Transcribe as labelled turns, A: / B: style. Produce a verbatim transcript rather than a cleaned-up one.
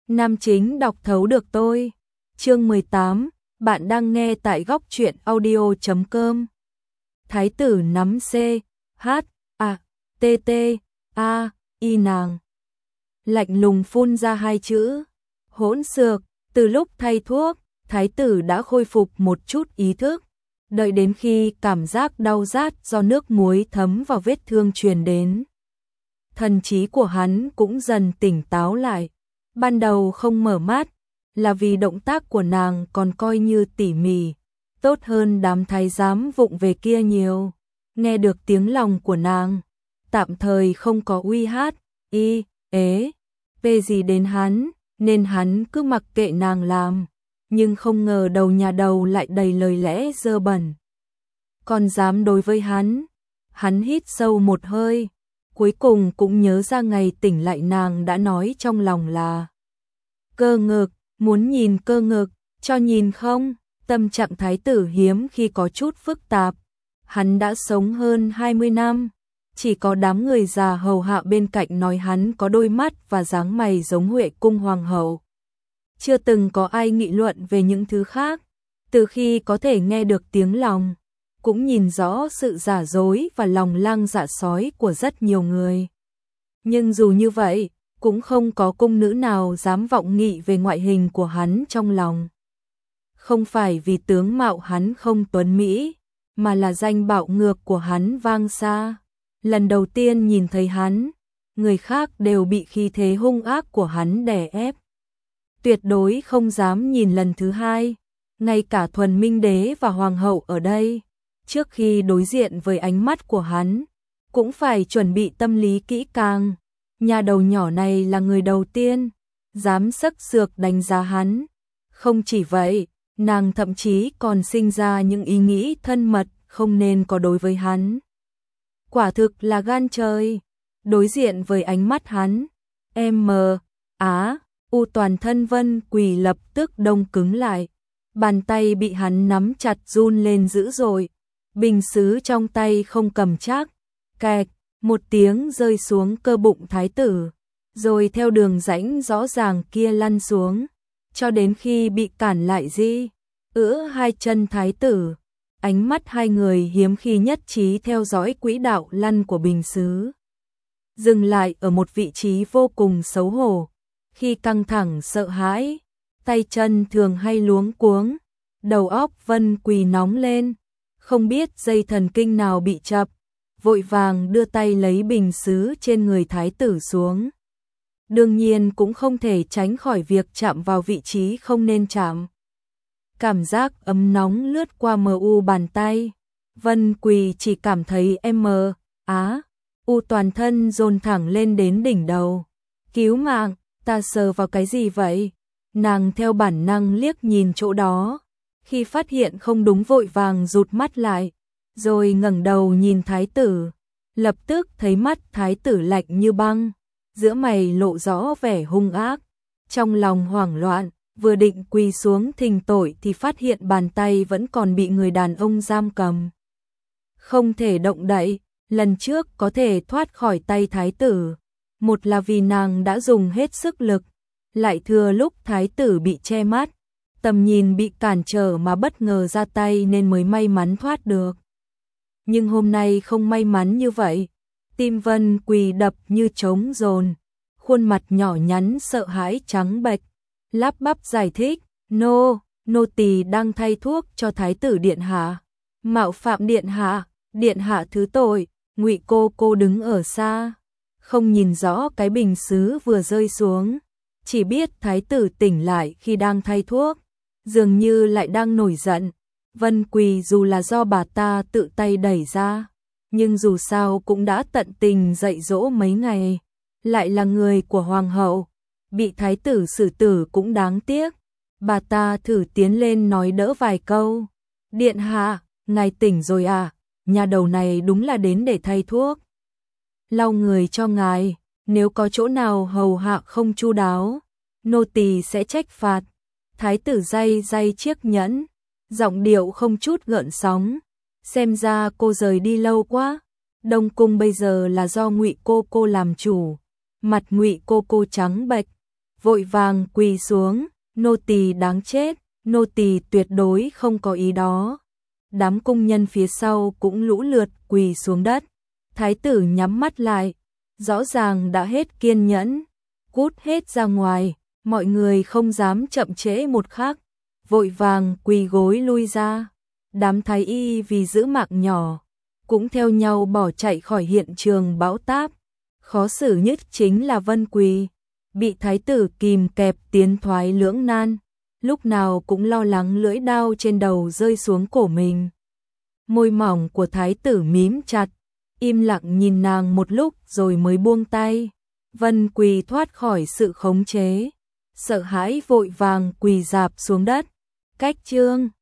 A: Nam chính đọc thấu được tôi. Chương mười tám, bạn đang nghe tại góc truyện audio chấm com. Thái tử nắm C, H, A, T, T, A, Y nàng. Lạnh lùng phun ra hai chữ. Hỗn xược, từ lúc thay thuốc, thái tử đã khôi phục một chút ý thức. Đợi đến khi cảm giác đau rát do nước muối thấm vào vết thương truyền đến, thần trí của hắn cũng dần tỉnh táo lại. Ban đầu không mở mắt là vì động tác của nàng còn coi như tỉ mỉ, tốt hơn đám thái giám vụng về kia nhiều. Nghe được tiếng lòng của nàng, tạm thời không có uy hát, y, ế, về gì đến hắn, nên hắn cứ mặc kệ nàng làm. Nhưng không ngờ đầu nhà đầu lại đầy lời lẽ dơ bẩn. Còn dám đối với hắn. Hắn hít sâu một hơi, cuối cùng cũng nhớ ra ngày tỉnh lại nàng đã nói trong lòng là cơ ngực, muốn nhìn cơ ngực, cho nhìn không? Tâm trạng thái tử hiếm khi có chút phức tạp. Hắn đã sống hơn hai mươi năm, chỉ có đám người già hầu hạ bên cạnh nói hắn có đôi mắt và dáng mày giống Huệ cung hoàng hậu. Chưa từng có ai nghị luận về những thứ khác. Từ khi có thể nghe được tiếng lòng, cũng nhìn rõ sự giả dối và lòng lang dạ sói của rất nhiều người. Nhưng dù như vậy, cũng không có cung nữ nào dám vọng nghị về ngoại hình của hắn trong lòng. Không phải vì tướng mạo hắn không tuấn mỹ, mà là danh bạo ngược của hắn vang xa. Lần đầu tiên nhìn thấy hắn, người khác đều bị khí thế hung ác của hắn đè ép. Tuyệt đối không dám nhìn lần thứ hai. Ngay cả Thuần Minh Đế và Hoàng hậu ở đây, trước khi đối diện với ánh mắt của hắn, cũng phải chuẩn bị tâm lý kỹ càng. Nhà đầu nhỏ này là người đầu tiên dám sắc sược đánh giá hắn. Không chỉ vậy, nàng thậm chí còn sinh ra những ý nghĩ thân mật không nên có đối với hắn. Quả thực là gan trời. Đối diện với ánh mắt hắn, M, Á, U toàn thân Vân Quỳ lập tức đông cứng lại. Bàn tay bị hắn nắm chặt run lên dữ dội. Bình sứ trong tay không cầm chắc. Kẹt, một tiếng rơi xuống cơ bụng thái tử, rồi theo đường rãnh rõ ràng kia lăn xuống, cho đến khi bị cản lại di, ữ hai chân thái tử. Ánh mắt hai người hiếm khi nhất trí theo dõi quỹ đạo lăn của bình sứ, dừng lại ở một vị trí vô cùng xấu hổ. Khi căng thẳng sợ hãi, tay chân thường hay luống cuống, đầu óc Vân Quỳ nóng lên, không biết dây thần kinh nào bị chập, vội vàng đưa tay lấy bình sứ trên người thái tử xuống. Đương nhiên cũng không thể tránh khỏi việc chạm vào vị trí không nên chạm. Cảm giác ấm nóng lướt qua mờ u bàn tay, Vân Quỳ chỉ cảm thấy M, Á, U toàn thân dồn thẳng lên đến đỉnh đầu. Cứu mạng, ta sờ vào cái gì vậy? Nàng theo bản năng liếc nhìn chỗ đó, khi phát hiện không đúng vội vàng rụt mắt lại, rồi ngẩng đầu nhìn thái tử, lập tức thấy mắt thái tử lạnh như băng, giữa mày lộ rõ vẻ hung ác. Trong lòng hoảng loạn, vừa định quỳ xuống thỉnh tội thì phát hiện bàn tay vẫn còn bị người đàn ông giam cầm, không thể động đậy. Lần trước có thể thoát khỏi tay thái tử, một là vì nàng đã dùng hết sức lực, lại thừa lúc thái tử bị che mắt, tầm nhìn bị cản trở mà bất ngờ ra tay nên mới may mắn thoát được. Nhưng hôm nay không may mắn như vậy. Tim Vân Quỳ đập như trống dồn, khuôn mặt nhỏ nhắn sợ hãi trắng bệch, lắp bắp giải thích, nô, nô tỳ đang thay thuốc cho thái tử điện hạ. Mạo phạm điện hạ, điện hạ thứ tội. Ngụy cô cô đứng ở xa, không nhìn rõ cái bình sứ vừa rơi xuống, chỉ biết thái tử tỉnh lại khi đang thay thuốc, dường như lại đang nổi giận. Vân Quỳ dù là do bà ta tự tay đẩy ra, nhưng dù sao cũng đã tận tình dạy dỗ mấy ngày, lại là người của hoàng hậu, bị thái tử xử tử cũng đáng tiếc. Bà ta thử tiến lên nói đỡ vài câu. Điện hạ, ngài tỉnh rồi à? Nhà đầu này đúng là đến để thay thuốc, lau người cho ngài, nếu có chỗ nào hầu hạ không chu đáo, nô tỳ sẽ trách phạt. Thái tử day day chiếc nhẫn, giọng điệu không chút gợn sóng. Xem ra cô rời đi lâu quá. Đông cung bây giờ là do Ngụy cô cô làm chủ. Mặt Ngụy cô cô trắng bệch, vội vàng quỳ xuống, nô tỳ đáng chết, nô tỳ tuyệt đối không có ý đó. Đám cung nhân phía sau cũng lũ lượt quỳ xuống đất. Thái tử nhắm mắt lại, rõ ràng đã hết kiên nhẫn, cút hết ra ngoài, mọi người không dám chậm trễ một khắc, vội vàng quỳ gối lui ra. Đám thái y vì giữ mạng nhỏ, cũng theo nhau bỏ chạy khỏi hiện trường bão táp. Khó xử nhất chính là Vân Quỳ, bị thái tử kìm kẹp tiến thoái lưỡng nan, lúc nào cũng lo lắng lưỡi đao trên đầu rơi xuống cổ mình. Môi mỏng của thái tử mím chặt, im lặng nhìn nàng một lúc rồi mới buông tay. Vân Quỳ thoát khỏi sự khống chế, sợ hãi vội vàng quỳ rạp xuống đất. Cách chương